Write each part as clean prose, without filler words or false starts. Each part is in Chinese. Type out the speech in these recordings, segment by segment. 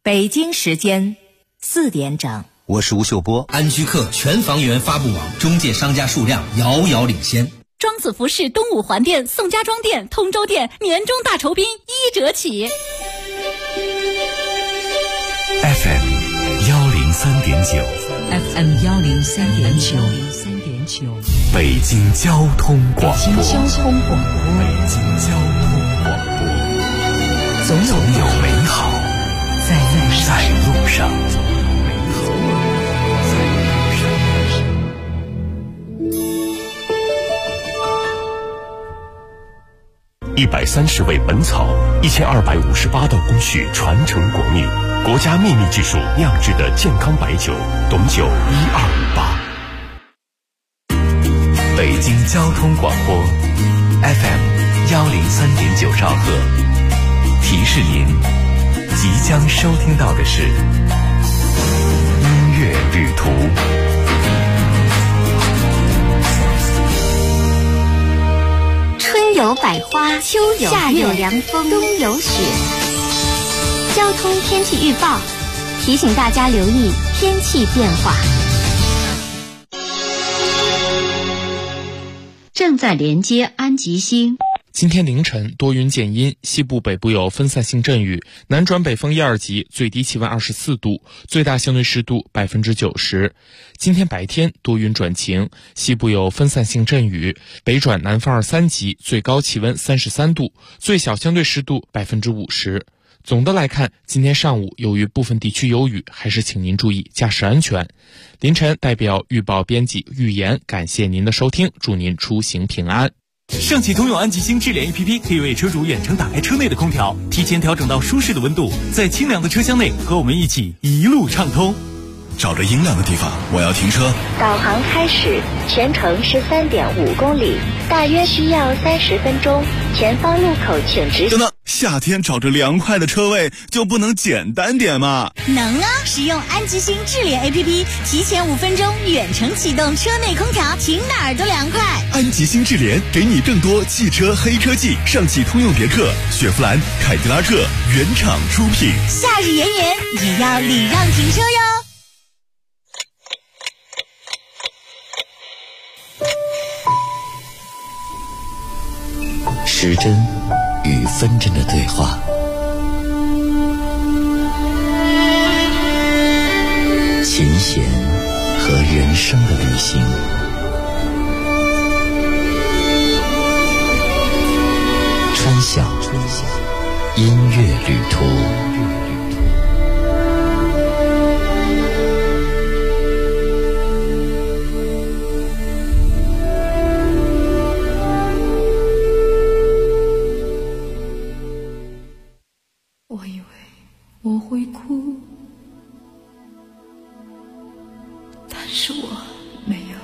北京时间4点整。 我是吴秀波。 安居客全房源发布网中介商家数量遥遥领先。 庄子服饰东五环店、宋家庄店、通州店年终大酬宾1折起。 FM 103.9 FM 103.9 北京交通广播。 北京交通广播。 总有美好在路上。130味本草，1258道工序传承国秘，国家秘密技术酿制的健康白酒，董酒1258。北京交通广播 FM 103.9兆赫，提示您，即将收听到的是音乐旅途。 春有百花，秋有夏有凉风，冬有雪。交通天气预报提醒大家留意天气变化。 正在连接安吉星。 今天凌晨多云见阴，西部北部有分散性阵雨，南转北风1、2级，最低气温24度，最大相对湿度90%。今天白天多云转晴，西部有分散性阵雨，北转南风2、3级，最高气温33度，最小相对湿度50%。总的来看，今天上午由于部分地区有雨，还是请您注意驾驶安全。凌晨代表预报编辑预言，感谢您的收听，祝您出行平安。 上汽通用安吉星智联 APP 可以为车主远程打开车内的空调，提前调整到舒适的温度，在清凉的车厢内和我们一起一路畅通。 找着阴凉的地方，我要停车。 导航开始，全程是3.5公里，大约需要30分钟。前方路口请直行。 等等，夏天找着凉快的车位就不能简单点吗？ 能啊！使用安吉星智联 APP， 提前5分钟远程启动车内空调，停哪儿都凉快。 安吉星智联给你更多汽车黑科技，上汽通用别克、雪佛兰、凯迪拉克原厂出品。 夏日炎炎也要礼让停车哟。 时针与分针的对话，琴弦和人生的旅行，穿晓音乐旅途。 我会哭，但是我没有，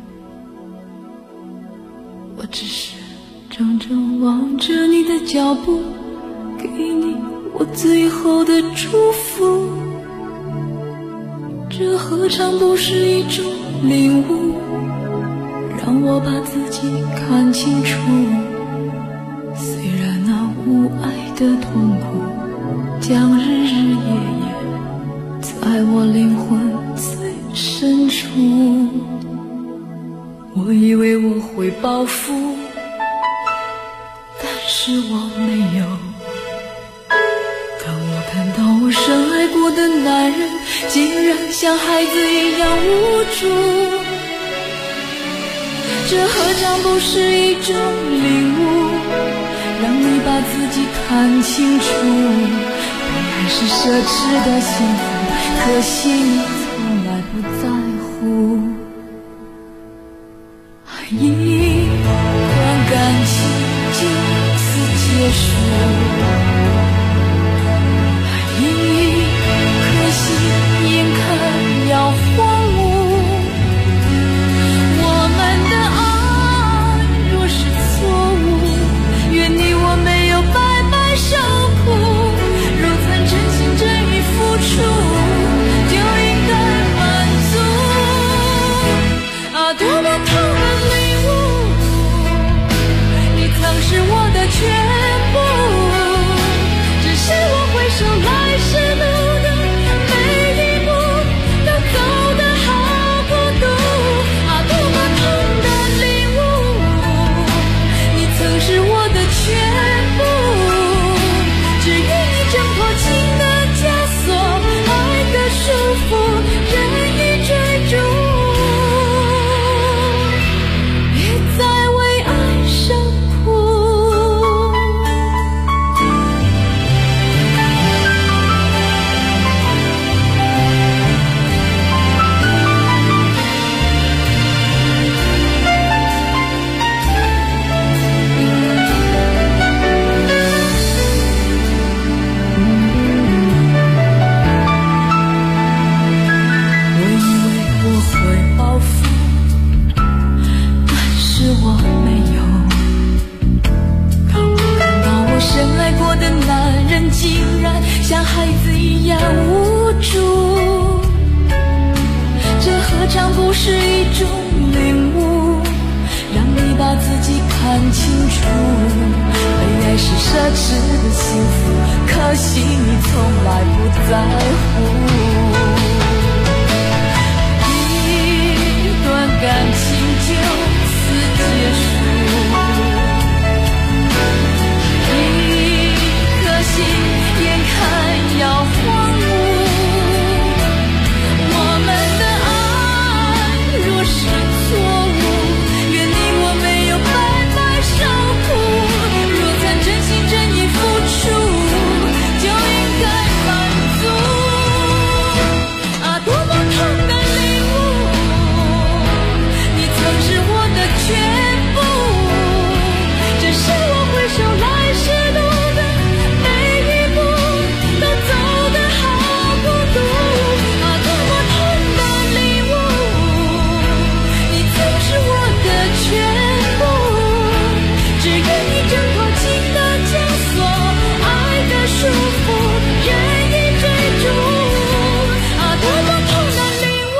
我只是怔怔望着你的脚步，给你我最后的祝福。这何尝不是一种领悟，让我把自己看清楚。虽然那无爱的痛苦将日日夜夜在我灵魂最深处，我以为我会报复，但是我没有。当我看到我深爱过的男人竟然像孩子一样无助，这何尝不是一种领悟，让你把自己看清楚。爱是奢侈的幸福，可惜你从来不在乎。一段感情就此结束，一颗心眼看要荒芜。我们的爱若是错误，愿你我没有白白受苦。真心真意付出，就应该满足。啊，多么痛的领悟，你曾是我的全部。 惜你从来不在乎。一段感情就此结束，一颗心眼看要荒芜。我们的爱若是错误，愿你我没有白白受苦。若曾真心真意付出，就应该满足。啊，多么痛的领悟，你曾是我的全部。只是我回首来时路的每一步，都走得好孤独。啊，多么痛的领悟，你曾是我的全部。只愿你挣脱情的枷锁，爱的束缚，任意追逐。啊，多么痛的领悟，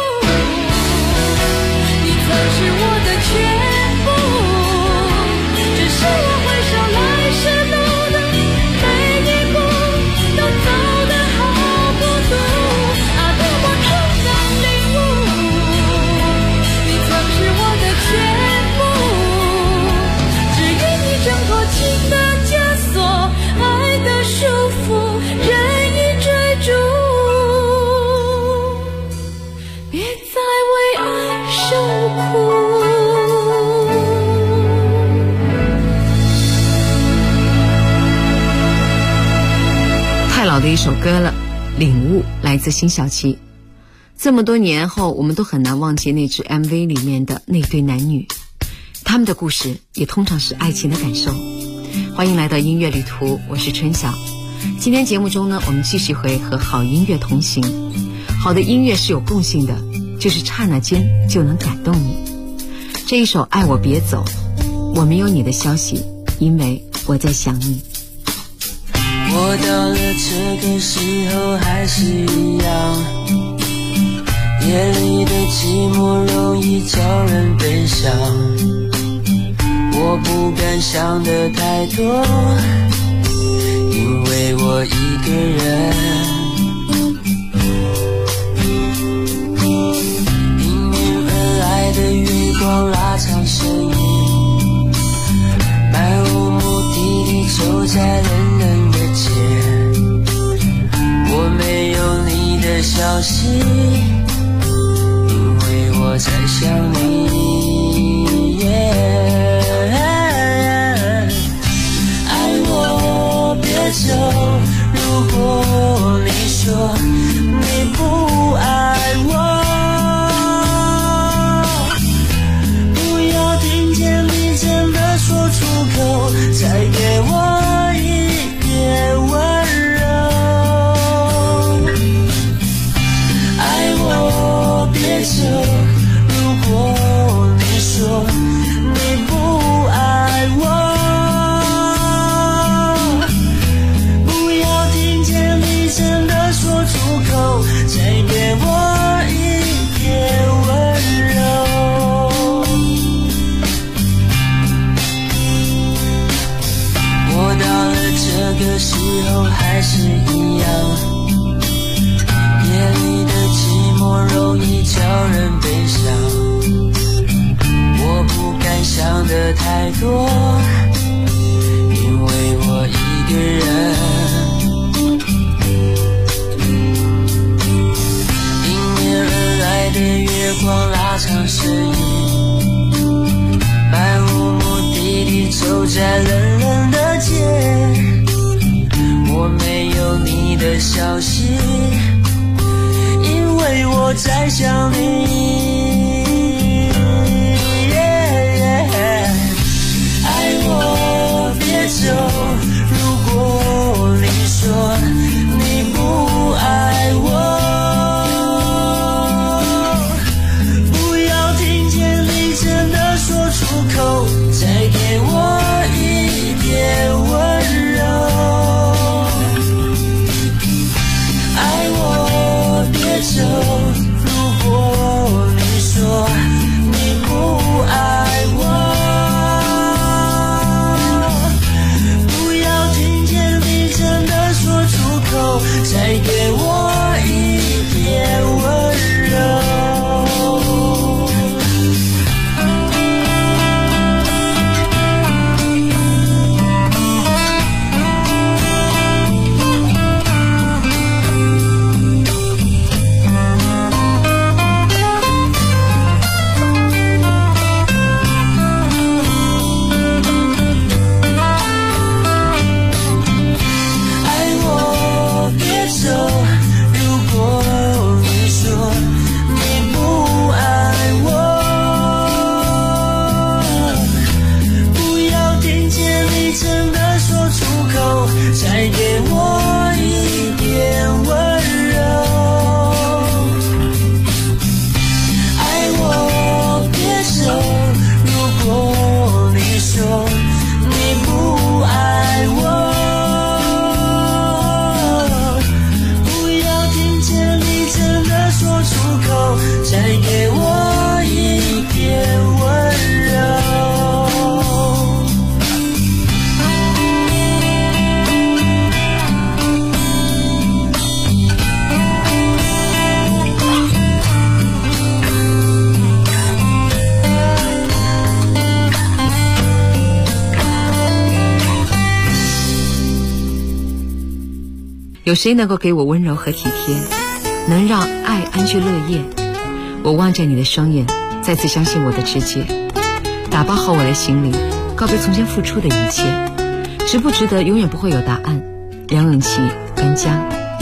你曾是我的全部。只是我回首来时路的每一步，都走得好孤独。啊，多么痛的领悟，你曾是我的全部。只愿你挣脱情的枷锁，爱的束缚，任意追逐。别再为爱受苦。 太老的一首歌了，领悟来自辛晓琪。这么多年后，我们都很难忘记那支 MV 里面的那对男女，他们的故事也通常是爱情的感受。欢迎来到音乐旅途，我是春晓。今天节目中呢，我们继续会和好音乐同行。好的音乐是有共性的，就是刹那间就能感动你。这一首《爱我别走》，我没有你的消息，因为我在想你。 我到了这个时候还是一样，夜里的寂寞容易叫人悲伤。我不敢想得太多，因为我一个人。迎面而来的月光拉长身影，漫无目的地走在冷冷的街。我没有你的消息，因为我在想你。爱我别走，如果你说你不爱我，不要听见你真的说出口，再给我一点温柔。爱我别走，如果你说你不爱我，不要听见你真的说出口，再给我一点温柔。我到了这个时候还是一样，夜里的寂寞容易叫人悲伤。我不敢想得太多，因为我一个人。迎面而来的月光拉长身影，漫无目的地走在冷冷的街。我没有你的消息，因为我在想你。爱有谁能够给我温柔和体贴，能让爱安居乐业？我望着你的双眼，再次相信我的直觉，打包好我的行李，告别从前付出的一切。值不值得永远不会有答案，梁咏琪跟江。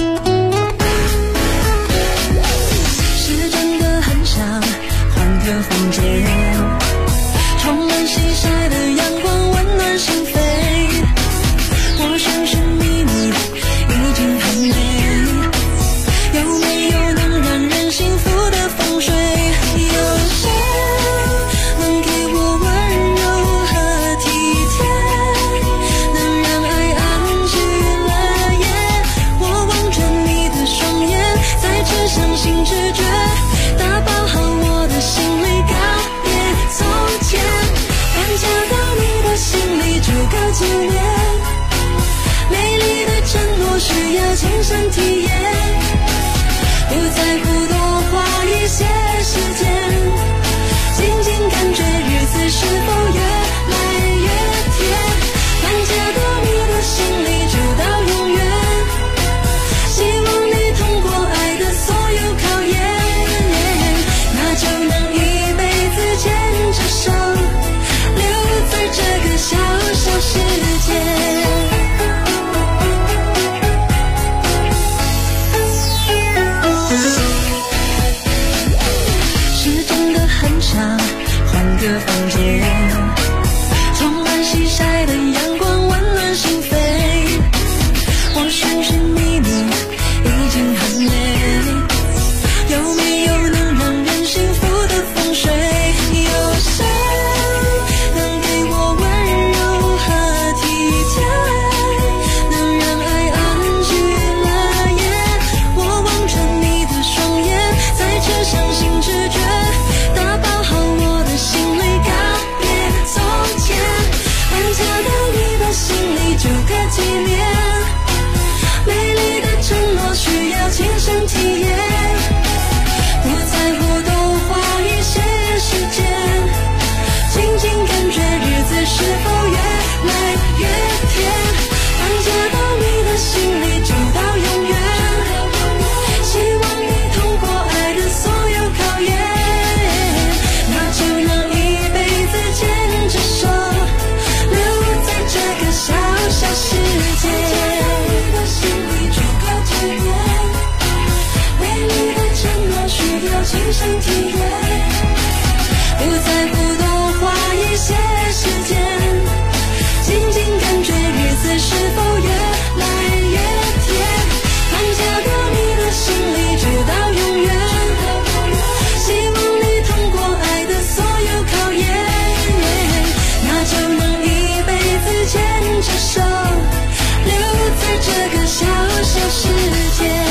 是真的很想换个房间，充满西晒的阳光温暖心扉，我寻寻觅觅已经很累，有没有能让人幸福的风水？有谁能给我温柔和体贴，能让爱安居乐业？我望着你的双眼，再次相信直觉，打包好我的行李，告别从前，搬家到你的心里就个纪念，美丽的承诺需要亲身体验，不在乎多花一些时间，静静感觉日子是否越来越甜，搬家到你的心里就到永远，希望你通过爱的所有考验，那就能一辈子牵着手，留在这个小小世界。是真的很想换个房间，充满西晒的阳光温暖心扉，我寻寻觅觅已经很累，有没有能让人幸福的风水？有谁能给我温柔和体贴，能让爱安居乐业？我望着你的双眼，再次相信直觉，打包好我的行李，告别从前，搬家到你的心里就个纪念，美丽的承诺需要亲身体验，不在乎多花一些时间，静静感觉日子是否越来越甜，搬家到你的心里就到永远，希望你通过爱的所有考验，那就能一辈子牵着手，留在这个小小世界，你的心里就个纪念，美丽的承诺需要亲身体验，不在乎多花一些时间，静静感觉日子是否越来越甜，搬家到你的心里就到永远，希望你通过爱的所有考验，那就能一辈子牵着手，留在这个小小世界，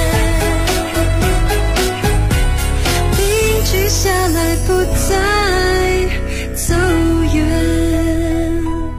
定居下来不再走远。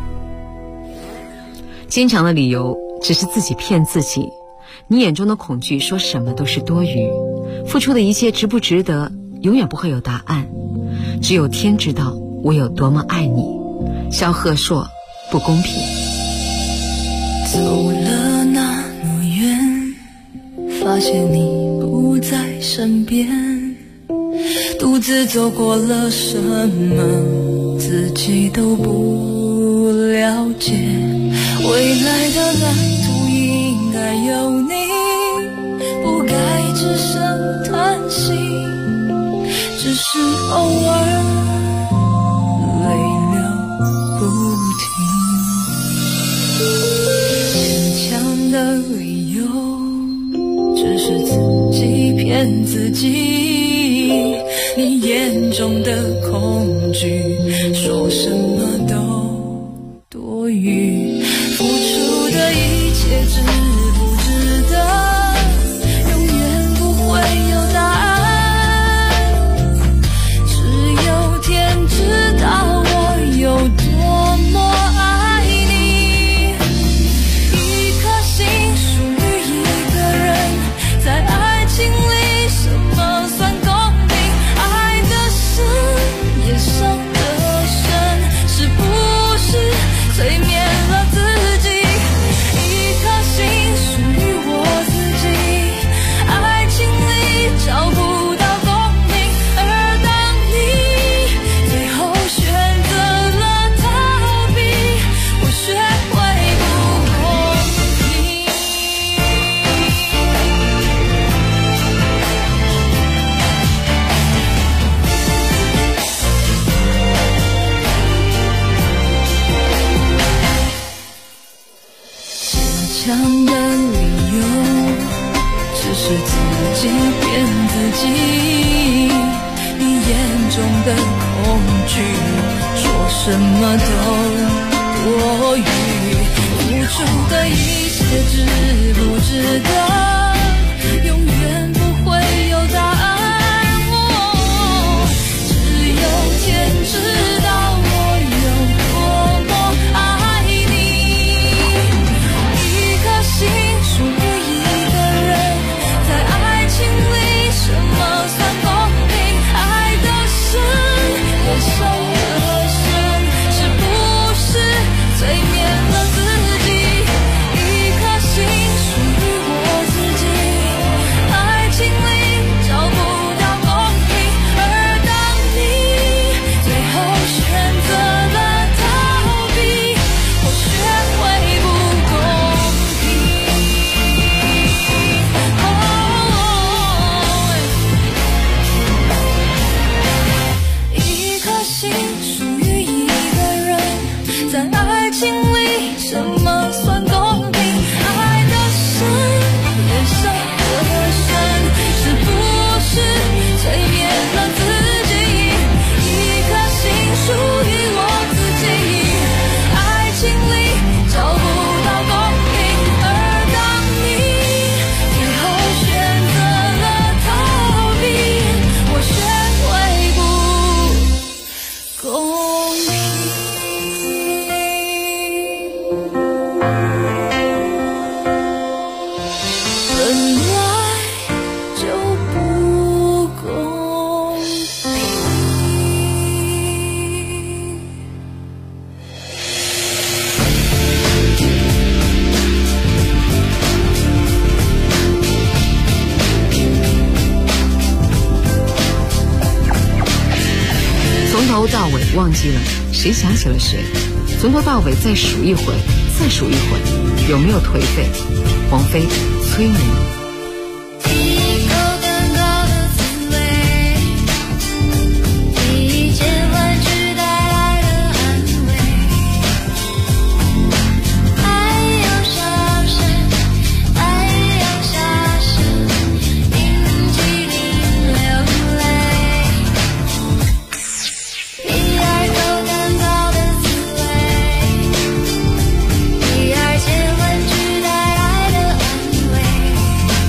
经常的理由只是自己骗自己，你眼中的恐惧说什么都是多余，付出的一切值不值得，永远不会有答案，只有天知道我有多么爱你。萧贺硕，不公平。 走了那么远，发现你不在身边，独自走过了什么，自己都不了解，未来的蓝图应该有你，不该只剩叹息，只是偶尔泪流不停，坚强的理由只是自己骗自己，你眼中的恐惧说什么都多余，付出的一切值不值得，永远不会有答案，只有天知道我有多么爱你，一颗心属于一个人，在爱情里什么算公平，爱的深也伤得深，是不是催眠了自己，一颗心强的理由，只是自己骗自己。你眼中的恐惧，说什么都多余。付出的一切值不值得，永远不会有答案。只有天知道我有多么爱你。一颗心属于一个人，在爱情里什么算公平？爱的深也伤得深，是不是催眠了自己？一颗心属于我自己，爱情里找不到公平，而当你最后选择了逃避，我学会不公平。一颗心属于一个人，在爱情里什么算公平？爱的深也伤得深，是不是催眠了自己？一颗心属于我自己，爱情里找不到公平，而当你最后选择了逃避，我学会不公平。本来就不公平。 从头到尾忘记了，谁想起了谁？从头到尾再数一回，再数一回，有没有颓废？王菲，催眠。 一口更高的滋味，一千万句带来的安慰，爱要上升，爱要下沉，引起你流泪。第二口更高的滋味，第二千万句带来的安慰。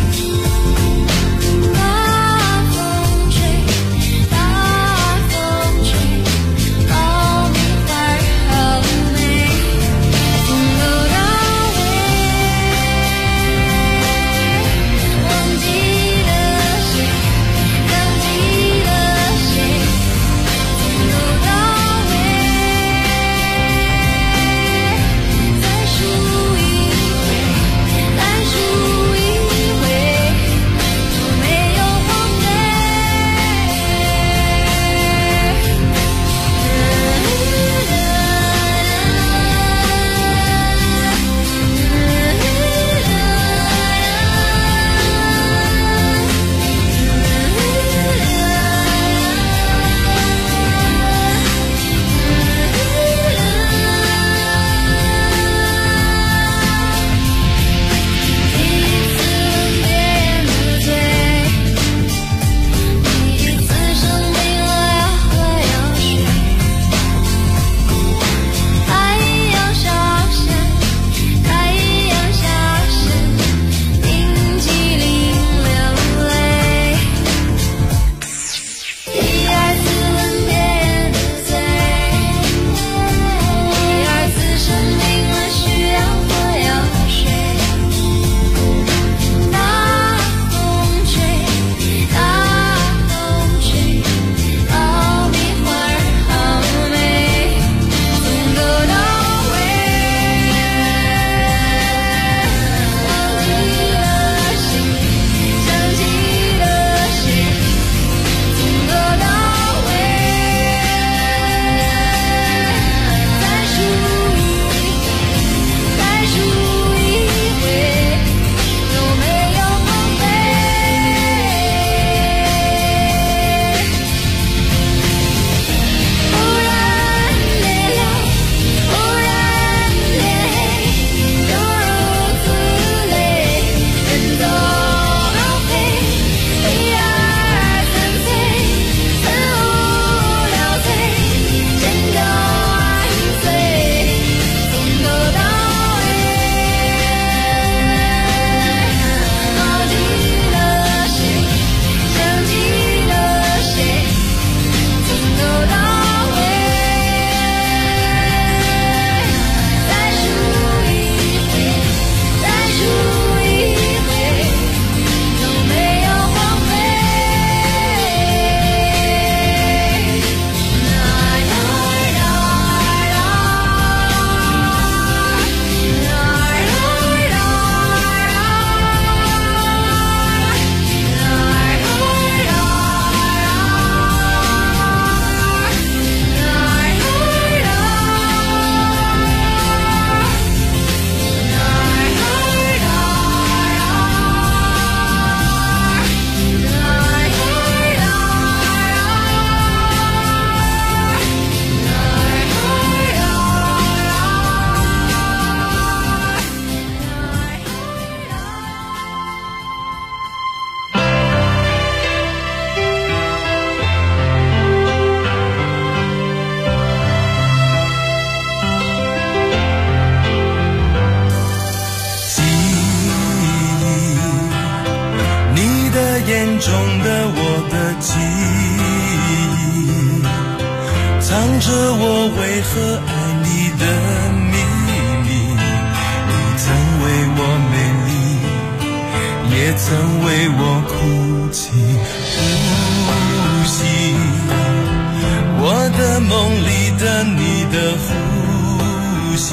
眼中的我的记忆，藏着我为何爱你的秘密。你曾为我美丽，也曾为我哭泣。呼吸我的梦里的你的呼吸，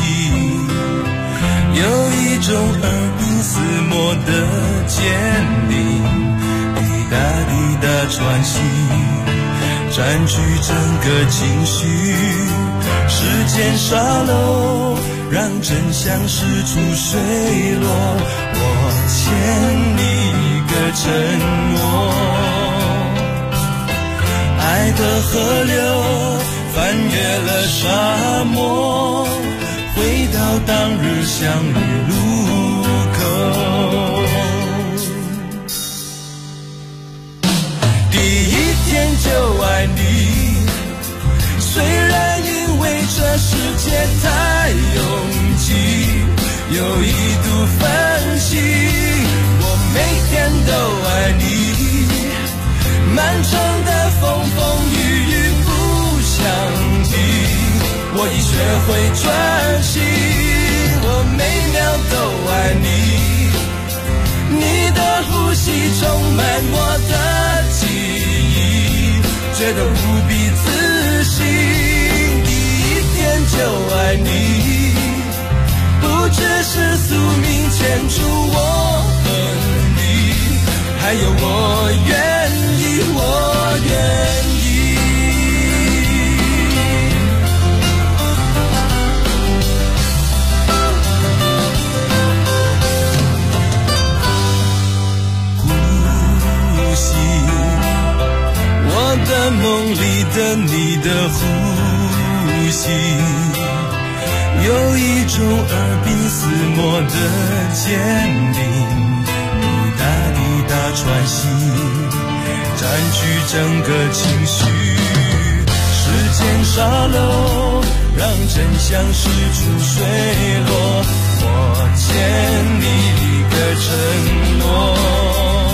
有一种耳鬓厮磨的坚定，滴答滴答喘息，占据整个情绪。时间沙漏让真相释出水落，我欠你一个承诺。爱的河流翻越了沙漠，回到当日相遇路口。第一天就爱你，虽然因为这世界太拥挤，有一度分析，我每天都爱你，漫长的风风雨雨不想停，我已学会专心，我每秒都爱你，你的呼吸充满我的记忆，觉得无比自信。第一天就爱你，不只是宿命牵出我和你，还有我愿意，我愿意。呼吸我的梦里的你的呼吸，有一种耳鬓厮磨的坚定，滴答滴答喘息，占据整个情绪。时间沙漏让真相释出水落，我欠你一个承诺。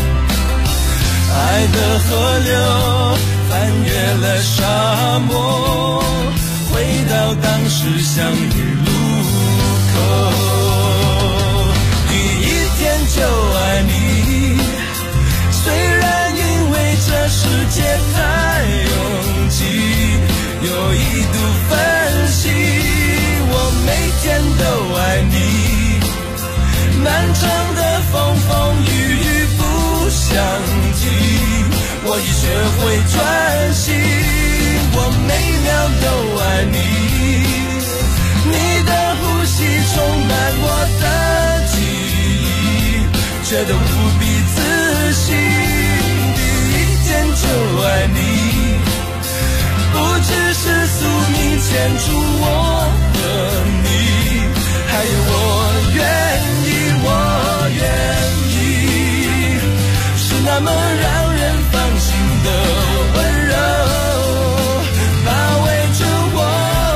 爱的河流翻越了沙漠，回到当时相遇路口。第一天就爱你，虽然因为这世界太拥挤，有一度分析，我每天都爱你，漫长的风风雨雨不想停，我已学会专心，我每秒都爱你，你的呼吸充满我的记忆，觉得无比自信。第一天就爱你，不只是宿命牵住我和你，还有我愿意，我愿意，是那么让人放心的温柔，包围着我。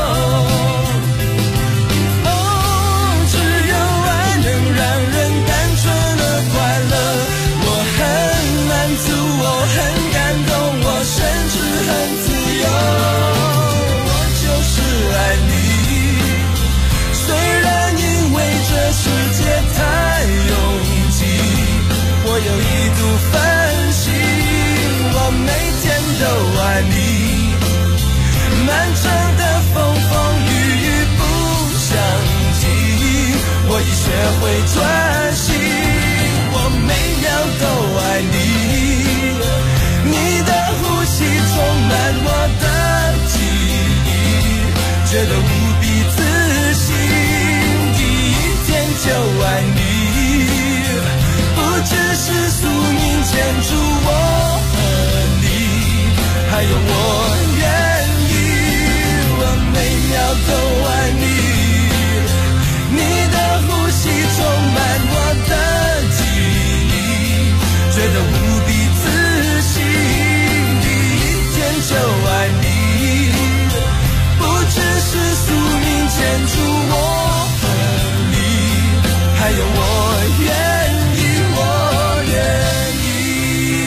哦，只有爱能让人单纯而快乐，我很满足，我很感动，我甚至很自由。我就是爱你，虽然因为这世界太拥挤，我有一度分析，我每天都爱你，漫长的风风雨雨不想停，我已学会专心，我每秒都爱你，你的呼吸充满我的记忆，觉得无比自信。第一天就爱你，不只是宿命牵住我和你，还有我愿意，我每秒都爱你，你的呼吸充满我的记忆，觉得无比自信。第一天就爱你，不只是宿命牵住我和你，还有我愿意，我愿意。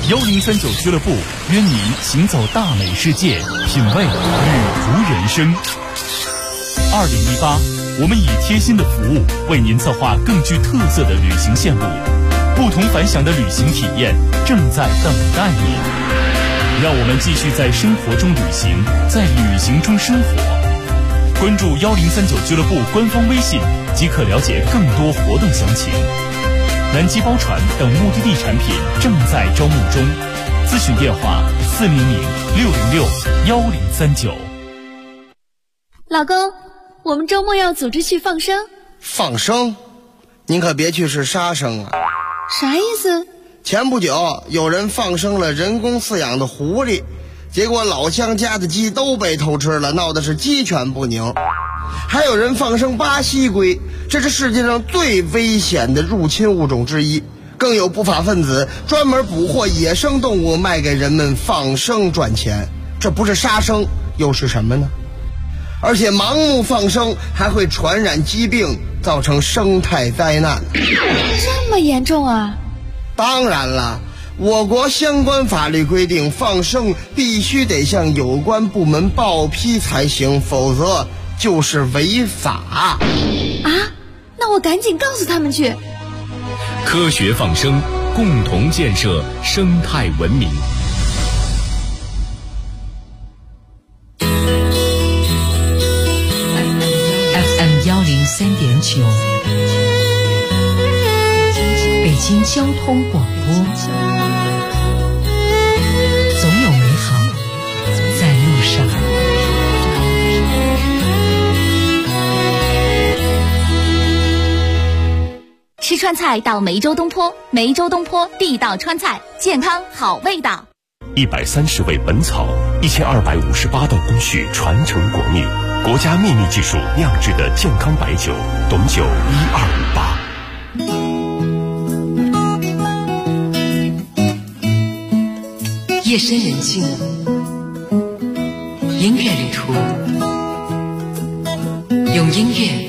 1039俱乐部约您行走大美世界，品味旅途人生。2018，我们以贴心的服务为您策划更具特色的旅行线路，不同凡响的旅行体验正在等待你。让我们继续在生活中旅行，在旅行中生活。关注1039俱乐部官方微信即可了解更多活动详情。南极包船等目的地产品正在招募中，咨询电话400-606-1039。 老公，我们周末要组织去放生。 放生？您可别去是杀生啊！ 啥意思？ 前不久有人放生了人工饲养的狐狸，结果老乡家的鸡都被偷吃了，闹得是鸡犬不宁。还有人放生巴西龟，这是世界上最危险的入侵物种之一。更有不法分子专门捕获野生动物卖给人们放生赚钱，这不是杀生又是什么呢？而且盲目放生还会传染疾病，造成生态灾难。 这么严重啊？ 当然了，我国相关法律规定，放生必须得向有关部门报批才行，否则就是违法。 啊？那我赶紧告诉他们去。 科学放生，共同建设生态文明。 FM 103.9，北京交通广播。总有美好在路上。 吃川菜到梅州东坡，梅州东坡地道川菜，健康好味道。 130味本草，1258道工序传承国秘，国家秘密技术酿制的健康白酒，董酒 1258。夜深人静，音乐旅途，用音乐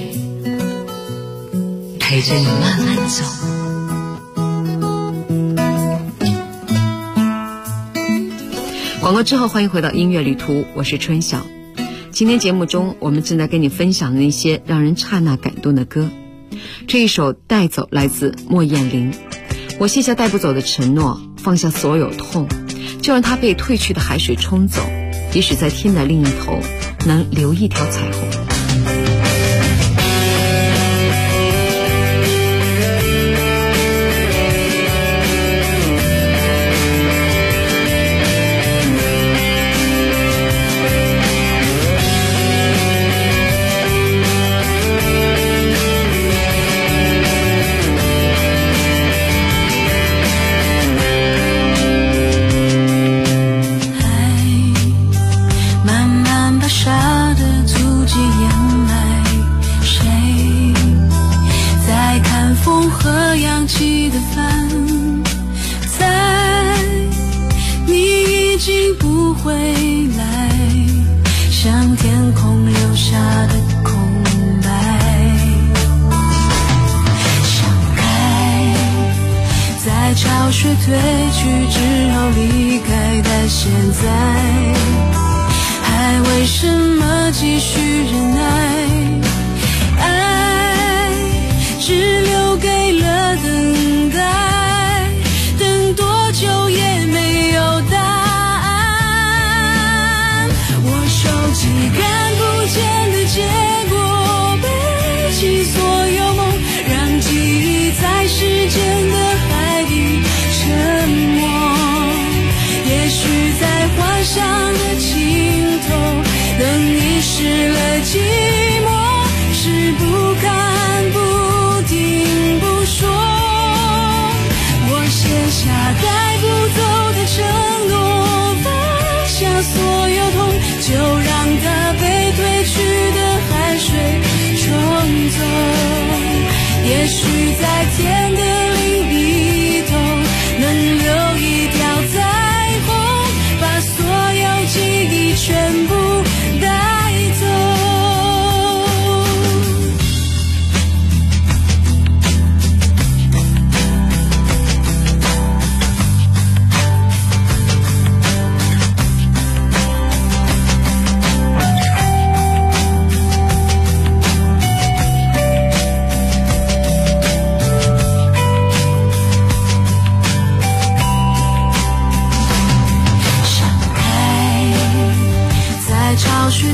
陪着你慢慢走。 广告之后，欢迎回到音乐旅途，我是春晓。今天节目中，我们正在跟你分享的那些让人刹那感动的歌。这一首《带走》来自莫艳玲。我卸下带不走的承诺，放下所有痛，就让它被退去的海水冲走，也许在天的另一头能留一条彩虹。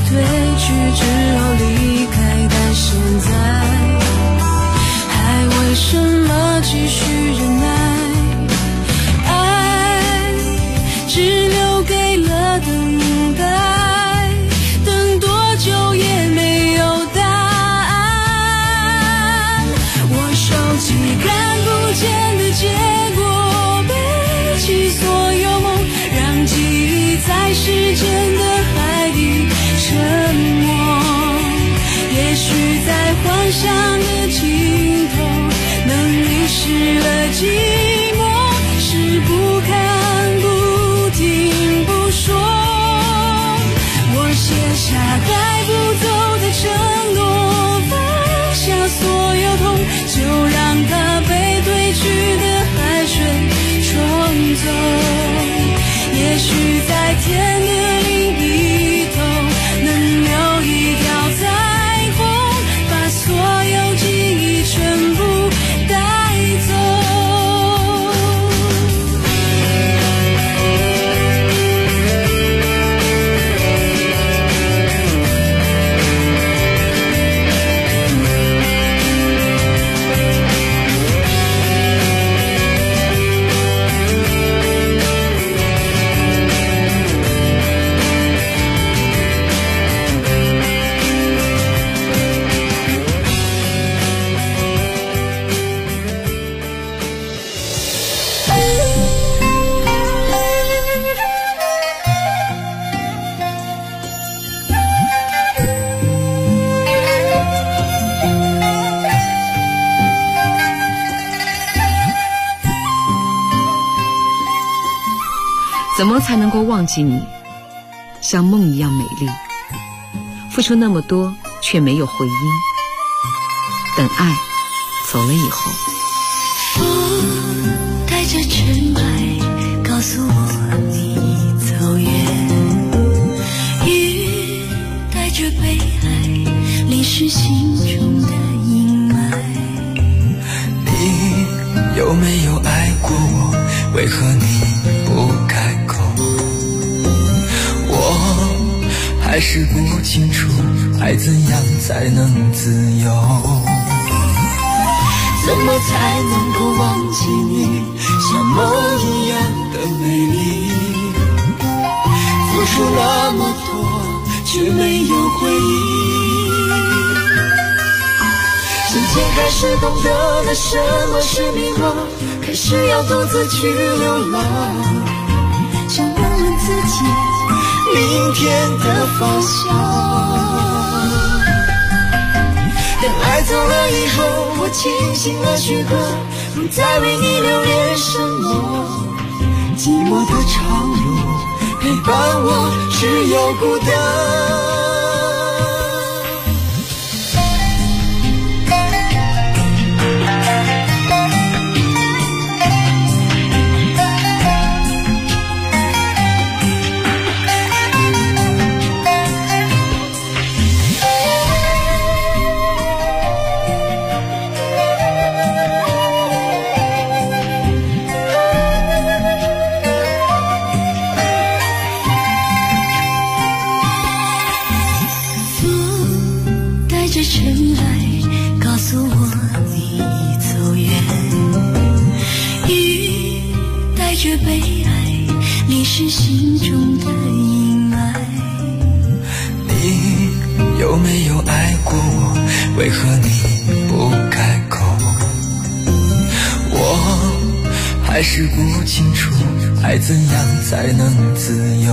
褪去之后离开，但现在还为什么继续忍耐？爱只留给了等待，等多久也没有答案。我收起看不见的结果，背起所有梦，让记忆在时间的海底沉没。也许在幻想的尽头，能遗失了寂寞，是不看不听不说。我写下带不走的承诺，放下所有痛，就让它被褪去的海水冲走。也许在天的另一头，能留一条彩虹，把所有记忆全部带走。 怎么才能够忘记你？像梦一样美丽，付出那么多却没有回音。等爱走了以后， 风带着尘埃告诉我你走远，雨带着悲哀淋湿心中的阴霾。 你有没有爱过我？为何你不开口？我还是不清楚，爱怎样才能自由？怎么才能够忘记你，像梦一样的美丽？付出那么多，却没有回应。渐渐开始懂得了什么是迷惘，开始要独自去流浪。想问问自己，明天的方向。等爱走了以后，我清醒了许多，不再为你留恋什么。寂寞的长路，陪伴我只有孤单。是心中的阴霾。你有没有爱过我？为何你不开口？我还是不清楚，爱怎样才能自由？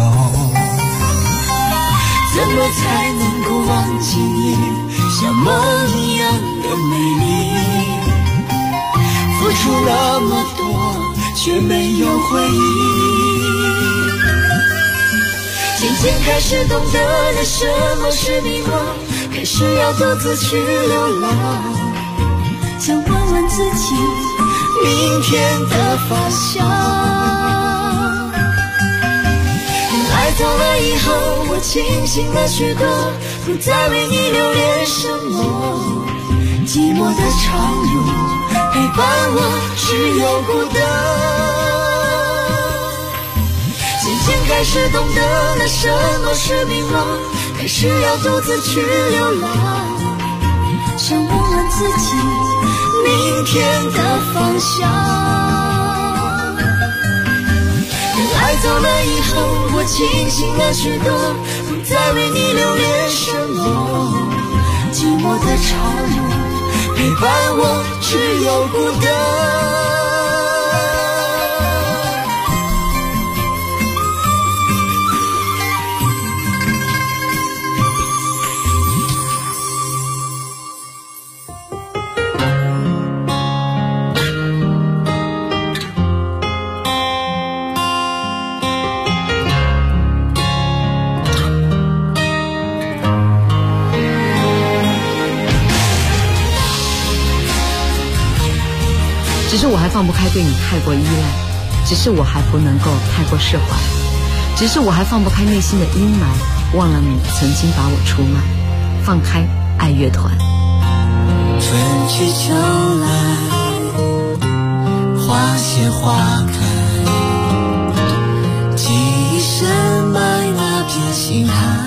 怎么才能够忘记你，像梦一样的美丽？付出那么多，却没有回应。渐渐开始懂得了什么是迷茫，开始要独自去流浪。想问问自己，明天的方向。等爱走了以后，我清醒了许多，不再为你留恋什么。寂寞的长路，陪伴我只有孤单。渐渐开始懂得了什么是迷茫， 还是要独自去流浪？想问问自己，明天的方向。爱走了以后，我清醒了许多，不再为你留恋什么。寂寞的长路，陪伴我只有孤单。 只是我还放不开对你太过依赖，只是我还不能够太过释怀，只是我还放不开内心的阴霾，忘了你曾经把我出卖。放开爱乐团。 春去秋来，花谢花开，记忆深埋那片心海。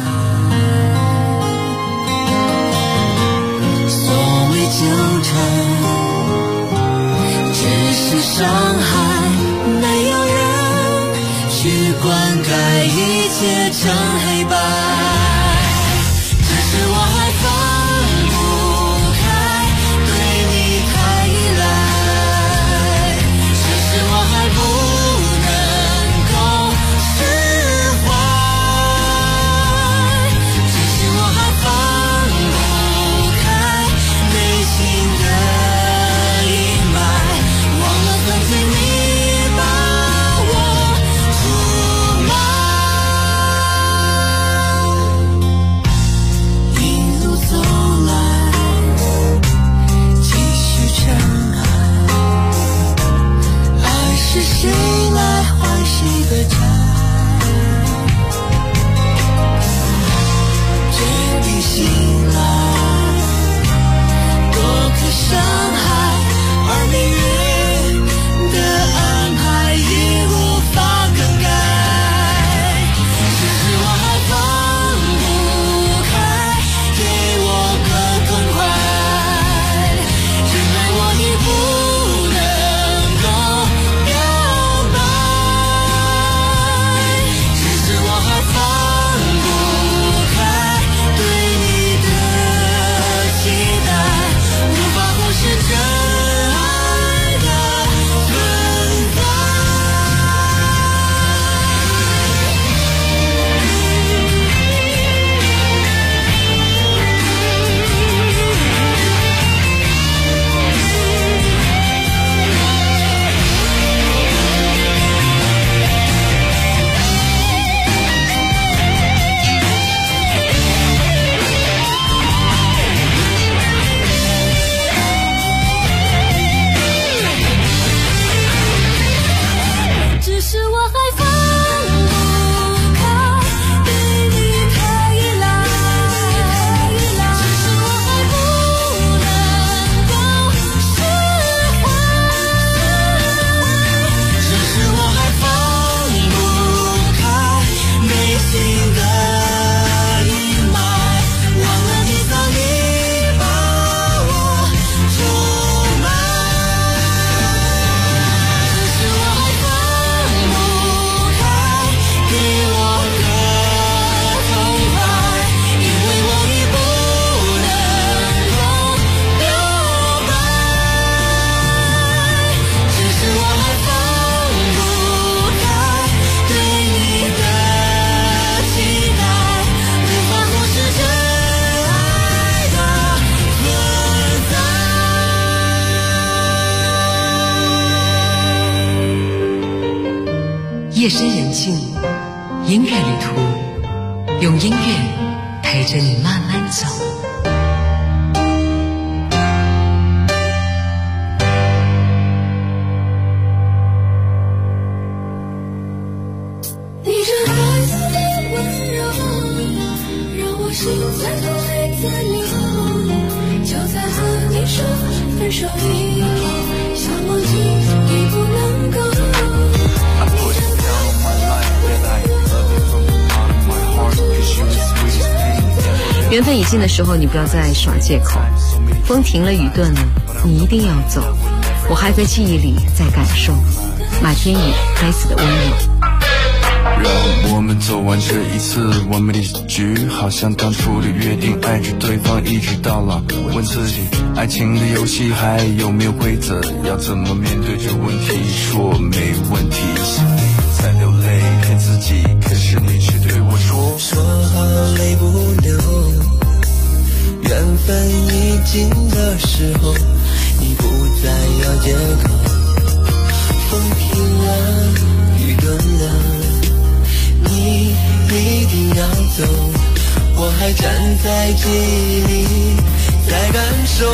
所谓纠缠，只是伤害，没有人去灌溉一切成黑白。只是我还放不开，对你太依赖，只是我还不能够释怀，只是我还放不开内心的阴霾，忘了犯罪你把我出卖。一路走来，继续尘埃，爱是谁来还谁的债？决定醒来，多可伤害，而命运的安排已无法更改。只是我还放不开，给我个痛快，因为我已不能够表白。只是我还放不开对你的期待，无法忽视真爱的存在。只是我还放不开，对你太依赖，只是我还不能够释怀，只是我还放不开内心的阴霾，忘了你早已把我出卖。只是我还放不开，给我个痛快，因为我已不能够表白。只是我还放不开对你的期待，无法忽视真爱的存在。 夜深人静，音乐旅途，用音乐陪着你慢慢走。 你这孩子的温柔，让我心在痛还在流。就在和你说分手以后，想忘记已不能够。 I put down my life that I love it from the bottom of my heart, 'cause you the sweetest pain. 缘分已尽的时候，你不要再耍借口。风停了，雨顿了，你一定要走。我还在记忆里，在感受马天宇该死的温柔。 让我们走完这一次完美的结局，好像当初的约定，爱着对方一直到老。问自己，爱情的游戏还有没有规则？要怎么面对这问题？说没问题，心里在流泪，骗自己，可是你却对我说， 说好泪不流。缘分已尽的时候，你不再要借口。风停了，雨顿了，你一定要走，我还站在记忆里，在感受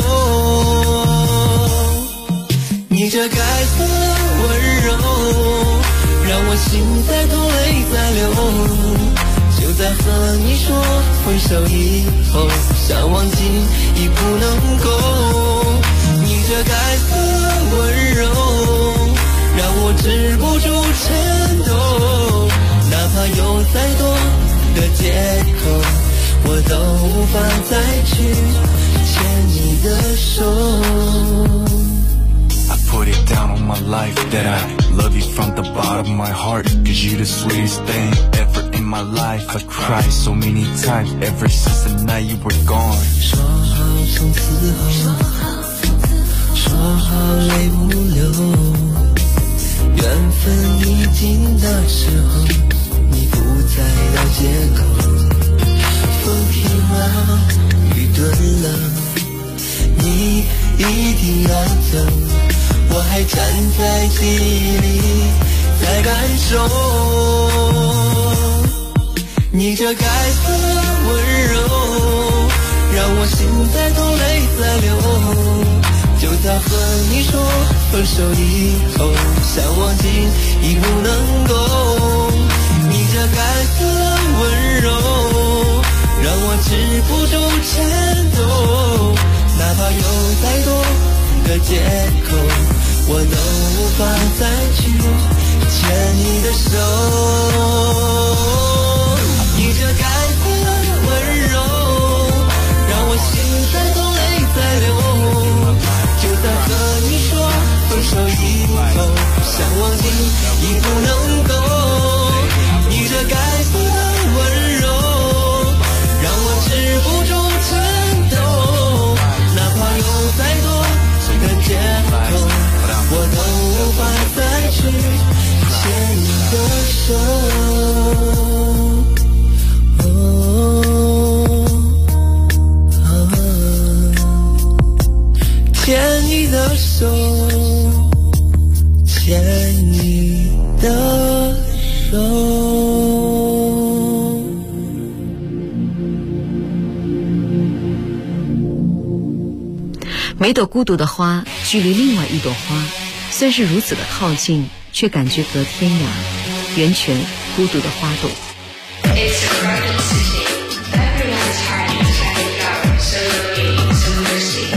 你这该死的温柔，让我心在痛，泪在流。就在和你说分手以后，想忘记已不能够。你这该死的温柔，让我止不住颤抖。哪怕有再多的借口，我都无法再去牵你的手。 I put it down on my life that I love you from the bottom of my heart, cause you the sweetest thing ever in my life. I cried so many times ever since the night you were gone. 说好从此后，说好泪不流。缘分已尽的时候，你不再要借口。风停了，雨顿了，你一定要走，我还站在记忆里，在感受你这该死的温柔，让我心在痛，泪在流。就在和你说分手以后，想忘记已不能够。你这该死的温柔，让我止不住颤抖。哪怕有再多的借口，我都无法再去牵你的手。你这该死的温柔，让我心在痛，泪在流。就在和你说分手以后，想忘记已不能够。你这该死的温柔，让我止不住颤抖。哪怕有再多的借口，我都无法再去牵你的手。牵你的手，牵你的手。 每朵孤独的花距离另外一朵花虽是如此的靠近，却感觉隔天涯。源泉，孤独的花朵。It's a crowded city. Everyone's hard to find out, so you need some mercy.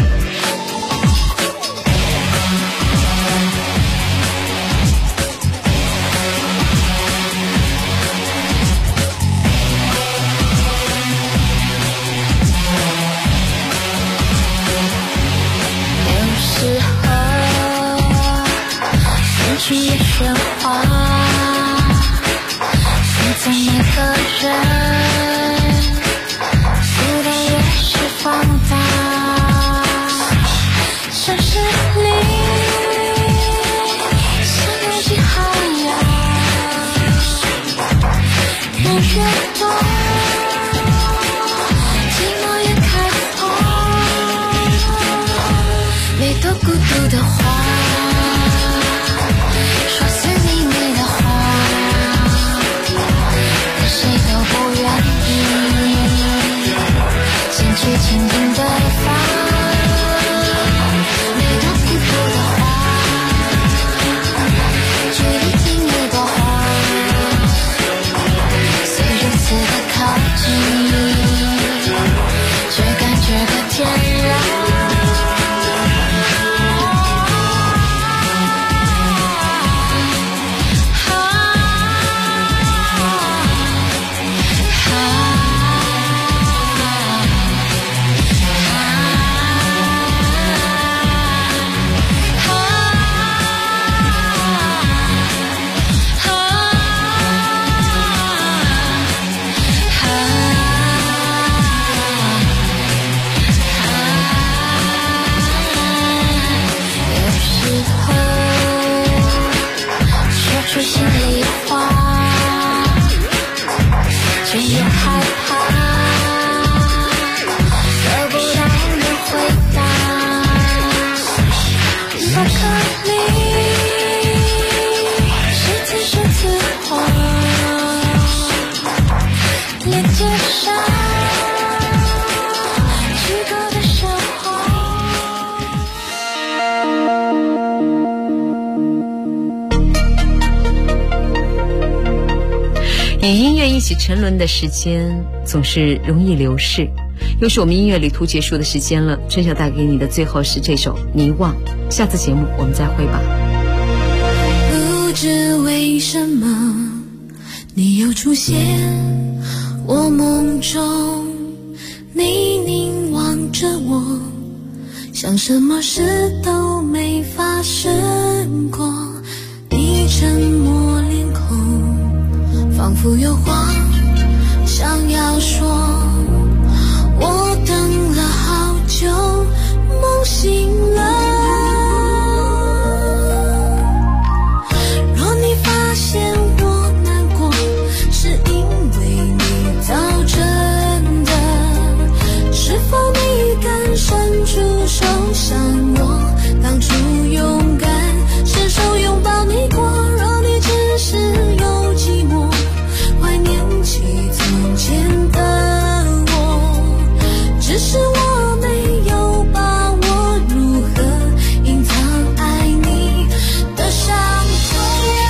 却又害怕得不到的回答。不可理，是天是自话，连接上虚构的生活。 与音乐一起沉沦的时间总是容易流逝，又是我们音乐旅途结束的时间了。春晓带给你的最后是这首《迷惘》，下次节目我们再会吧。 不知为什么你又出现我梦中，你凝望着我，像什么事都没发生过。你沉默脸孔仿佛有话想要说，我等了好久，梦醒了。若你发现我难过，是因为你早真的，是否你敢伸出手向我当初勇敢伸手拥抱你过？若你只是有寂寞，怀念起从前的我，只是我没有把握如何隐藏爱你的伤痛。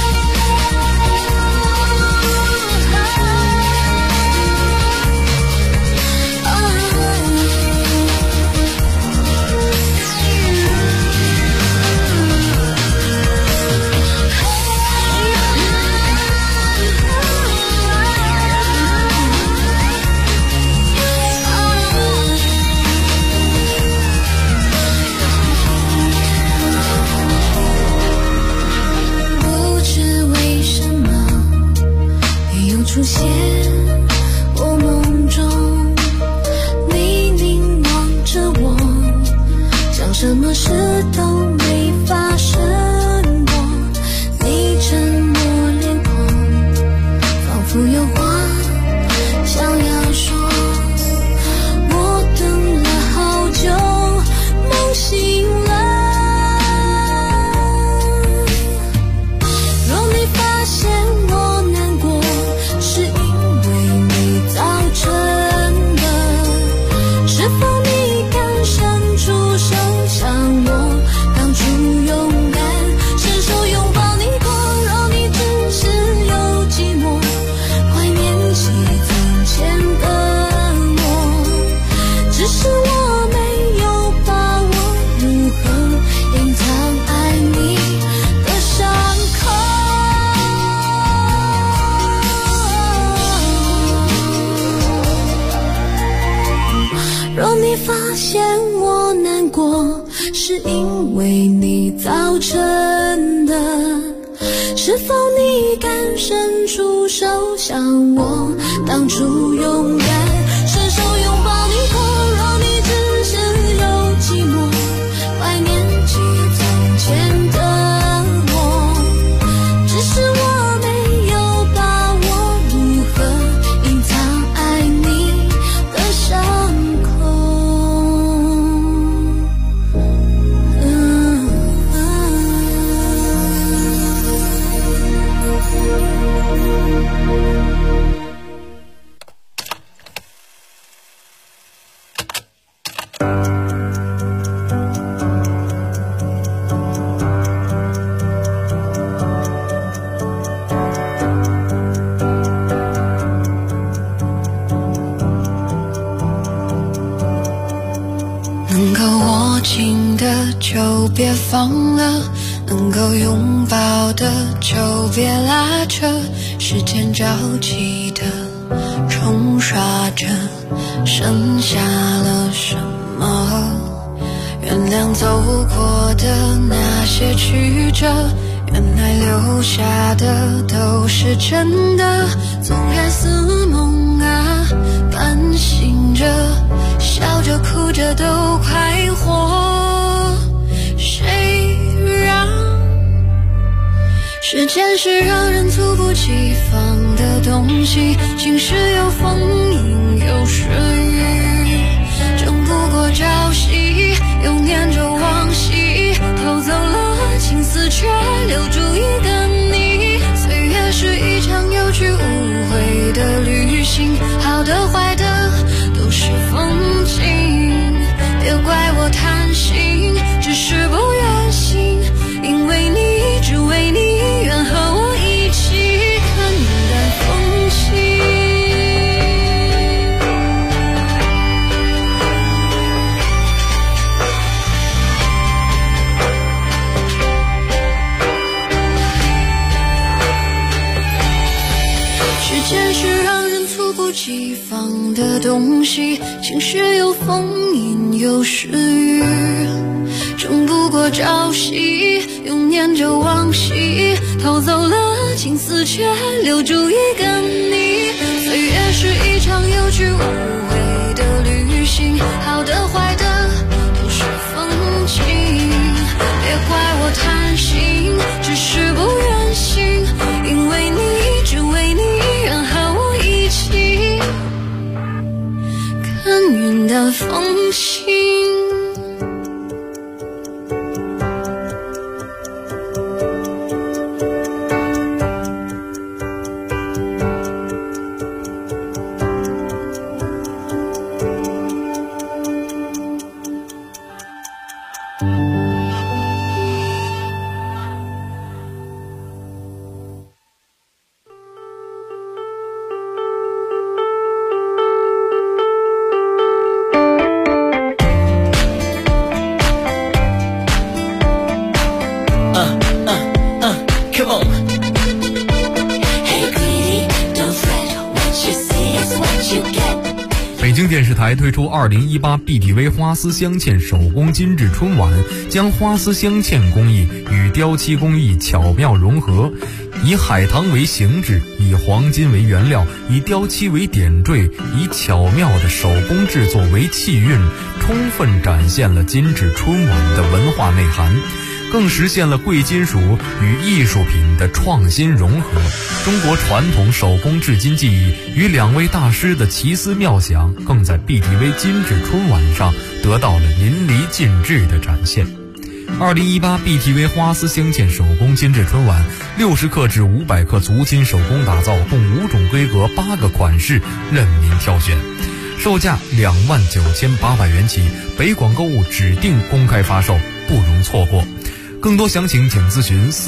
不知为什么你又出现我梦中，你凝望着我，像什么事都没发生过。你沉默脸孔仿佛有话想要说，我等了好久，梦醒了。若你发现我难过，是因为你早真的，是否你敢伸出手向我当初勇敢伸手拥抱你过？若你只是有寂寞，怀念起从前的我，只是我没有把握如何隐藏爱你的伤口。若你发现我难过，是因为你早真的，是否你敢伸出手向我当初勇敢伸手拥抱你过？若你只是有寂寞，怀念起从前的我，只是我没有把握如何隐藏爱你的伤口。能够握紧的就别放了，能够拥抱的就别拉扯，时间着急的冲刷着，剩下了什么？原谅走过的那些曲折，原来留下的都是真的，纵然似梦啊，半醒着，笑着哭着都快活。谁让时间是让人猝不及防的东西，晴时有风阴有时雨，争不过朝夕，又念着往昔，偷走了青丝却留住一个你。岁月是一场有去无回的旅行，好的坏的都是风景，别怪我贪心，只是不愿醒，因为你，只为你，愿和我一起看云淡风轻。时间是让人猝不及防的东西，晴时有风阴有时雨，争不过朝夕，又念着往昔，偷走了青丝却留住一个你。岁月是一场有去无回的旅行，好的坏的都是风景，别怪我贪心，只是不愿醒，因为你，只为你，愿和我一起看云淡风轻。 北京电视台推出2018 BTV 花丝镶嵌手工精致春晚，将花丝镶嵌工艺与雕漆工艺巧妙融合，以海棠为形制，以黄金为原料，以雕漆为点缀，以巧妙的手工制作为气韵，充分展现了精致春晚的文化内涵，更实现了贵金属与艺术品的创新融合。中国传统手工制金技艺与两位大师的奇思妙想，更在 BTV 精致春晚上得到了淋漓尽致的展现。2018 BTV 花丝镶嵌手工精致春晚，60克至500克足金手工打造，共5种规格8个款式，任您挑选，售价29800元起，北广购物指定公开发售，不容错过。更多详情请咨询